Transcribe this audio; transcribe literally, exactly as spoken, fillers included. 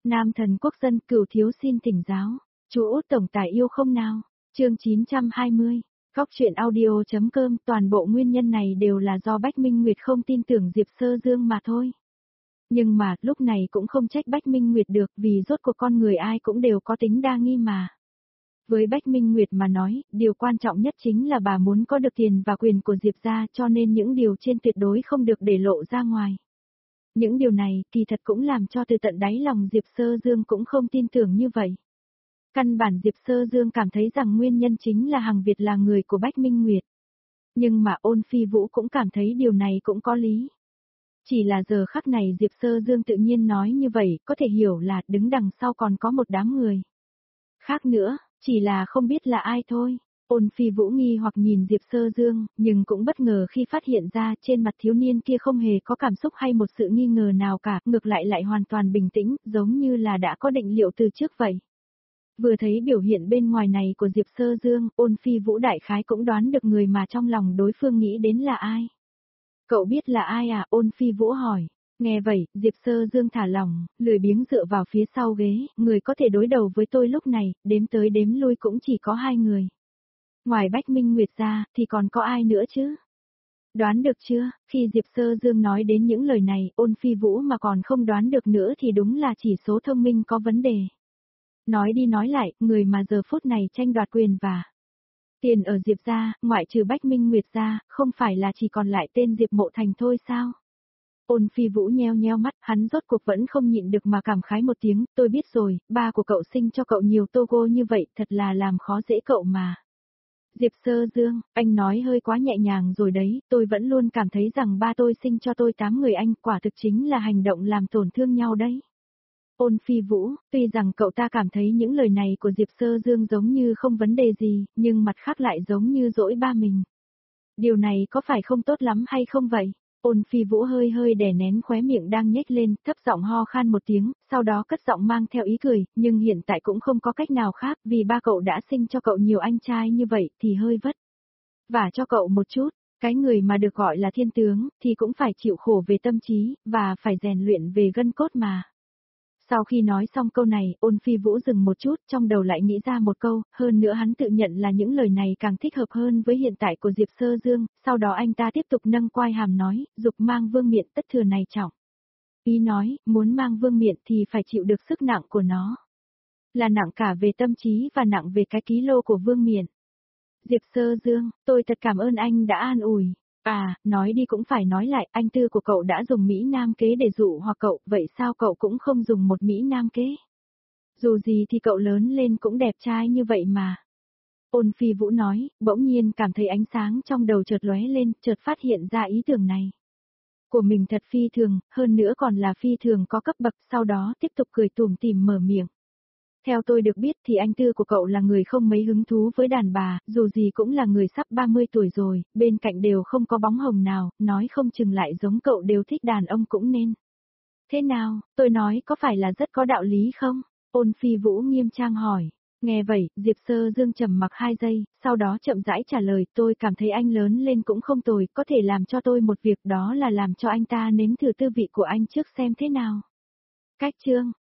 Nam thần quốc dân cửu thiếu xin thỉnh giáo. Chú Út tổng tài yêu không nào? Chương chín trăm hai mươi. Góc truyện audio.com. Toàn bộ nguyên nhân này đều là do Bách Minh Nguyệt không tin tưởng Diệp Sơ Dương mà thôi. Nhưng mà, lúc này cũng không trách Bách Minh Nguyệt được, vì rốt cuộc con người ai cũng đều có tính đa nghi mà. Với Bách Minh Nguyệt mà nói, điều quan trọng nhất chính là bà muốn có được tiền và quyền của Diệp gia, cho nên những điều trên tuyệt đối không được để lộ ra ngoài. Những điều này, kỳ thật cũng làm cho từ tận đáy lòng Diệp Sơ Dương cũng không tin tưởng như vậy. Căn bản Diệp Sơ Dương cảm thấy rằng nguyên nhân chính là Hằng Việt là người của Bách Minh Nguyệt. Nhưng mà Ôn Phi Vũ cũng cảm thấy điều này cũng có lý. Chỉ là giờ khắc này Diệp Sơ Dương tự nhiên nói như vậy, có thể hiểu là đứng đằng sau còn có một đám người. Khác nữa, chỉ là không biết là ai thôi. Ôn Phi Vũ nghi hoặc nhìn Diệp Sơ Dương, nhưng cũng bất ngờ khi phát hiện ra trên mặt thiếu niên kia không hề có cảm xúc hay một sự nghi ngờ nào cả, ngược lại lại hoàn toàn bình tĩnh, giống như là đã có định liệu từ trước vậy. Vừa thấy biểu hiện bên ngoài này của Diệp Sơ Dương, Ôn Phi Vũ đại khái cũng đoán được người mà trong lòng đối phương nghĩ đến là ai. Cậu biết là ai à? Ôn Phi Vũ hỏi. Nghe vậy, Diệp Sơ Dương thả lỏng, lười biếng dựa vào phía sau ghế, người có thể đối đầu với tôi lúc này, đếm tới đếm lui cũng chỉ có hai người. Ngoài Bách Minh Nguyệt ra, thì còn có ai nữa chứ? Đoán được chưa? Khi Diệp Sơ Dương nói đến những lời này, Ôn Phi Vũ mà còn không đoán được nữa thì đúng là chỉ số thông minh có vấn đề. Nói đi nói lại, người mà giờ phút này tranh đoạt quyền và tiền ở Diệp gia, ngoại trừ Bách Minh Nguyệt ra, không phải là chỉ còn lại tên Diệp Mộ Thành thôi sao? Ôn Phi Vũ nheo nheo mắt, hắn rốt cuộc vẫn không nhịn được mà cảm khái một tiếng, tôi biết rồi, ba của cậu sinh cho cậu nhiều Togo như vậy, thật là làm khó dễ cậu mà. Diệp Sơ Dương, anh nói hơi quá nhẹ nhàng rồi đấy, tôi vẫn luôn cảm thấy rằng ba tôi sinh cho tôi tám người anh, quả thực chính là hành động làm tổn thương nhau đấy. Ôn Phi Vũ, tuy rằng cậu ta cảm thấy những lời này của Diệp Sơ Dương giống như không vấn đề gì, nhưng mặt khác lại giống như dỗi ba mình. Điều này có phải không tốt lắm hay không vậy? Ôn Phi Vũ hơi hơi đè nén khóe miệng đang nhếch lên, thấp giọng ho khan một tiếng, sau đó cất giọng mang theo ý cười, nhưng hiện tại cũng không có cách nào khác, vì ba cậu đã sinh cho cậu nhiều anh trai như vậy thì hơi vất vả cho cậu một chút. Cái người mà được gọi là thiên tướng, thì cũng phải chịu khổ về tâm trí, và phải rèn luyện về gân cốt mà. Sau khi nói xong câu này, Ôn Phi Vũ dừng một chút, trong đầu lại nghĩ ra một câu, hơn nữa hắn tự nhận là những lời này càng thích hợp hơn với hiện tại của Diệp Sơ Dương, sau đó anh ta tiếp tục nâng quai hàm nói, dục mang vương miện tất thừa này trọng. Ý nói, muốn mang vương miện thì phải chịu được sức nặng của nó. Là nặng cả về tâm trí và nặng về cái ký lô của vương miện. Diệp Sơ Dương, tôi thật cảm ơn anh đã an ủi. À, nói đi cũng phải nói lại, anh tư của cậu đã dùng Mỹ Nam kế để dụ hoặc cậu, vậy sao cậu cũng không dùng một Mỹ Nam kế? Dù gì thì cậu lớn lên cũng đẹp trai như vậy mà. Ôn Phi Vũ nói, bỗng nhiên cảm thấy ánh sáng trong đầu chợt lóe lên, chợt phát hiện ra ý tưởng này. Của mình thật phi thường, hơn nữa còn là phi thường có cấp bậc, sau đó tiếp tục cười tủm tỉm mở miệng. Theo tôi được biết thì anh tư của cậu là người không mấy hứng thú với đàn bà, dù gì cũng là người sắp ba mươi tuổi rồi, bên cạnh đều không có bóng hồng nào, nói không chừng lại giống cậu đều thích đàn ông cũng nên. Thế nào, tôi nói có phải là rất có đạo lý không? Ôn Phi Vũ nghiêm trang hỏi. Nghe vậy, Diệp Sơ Dương trầm mặc hai giây, sau đó chậm rãi trả lời, tôi cảm thấy anh lớn lên cũng không tồi, có thể làm cho tôi một việc, đó là làm cho anh ta nếm thử tư vị của anh trước xem thế nào. Cách chương,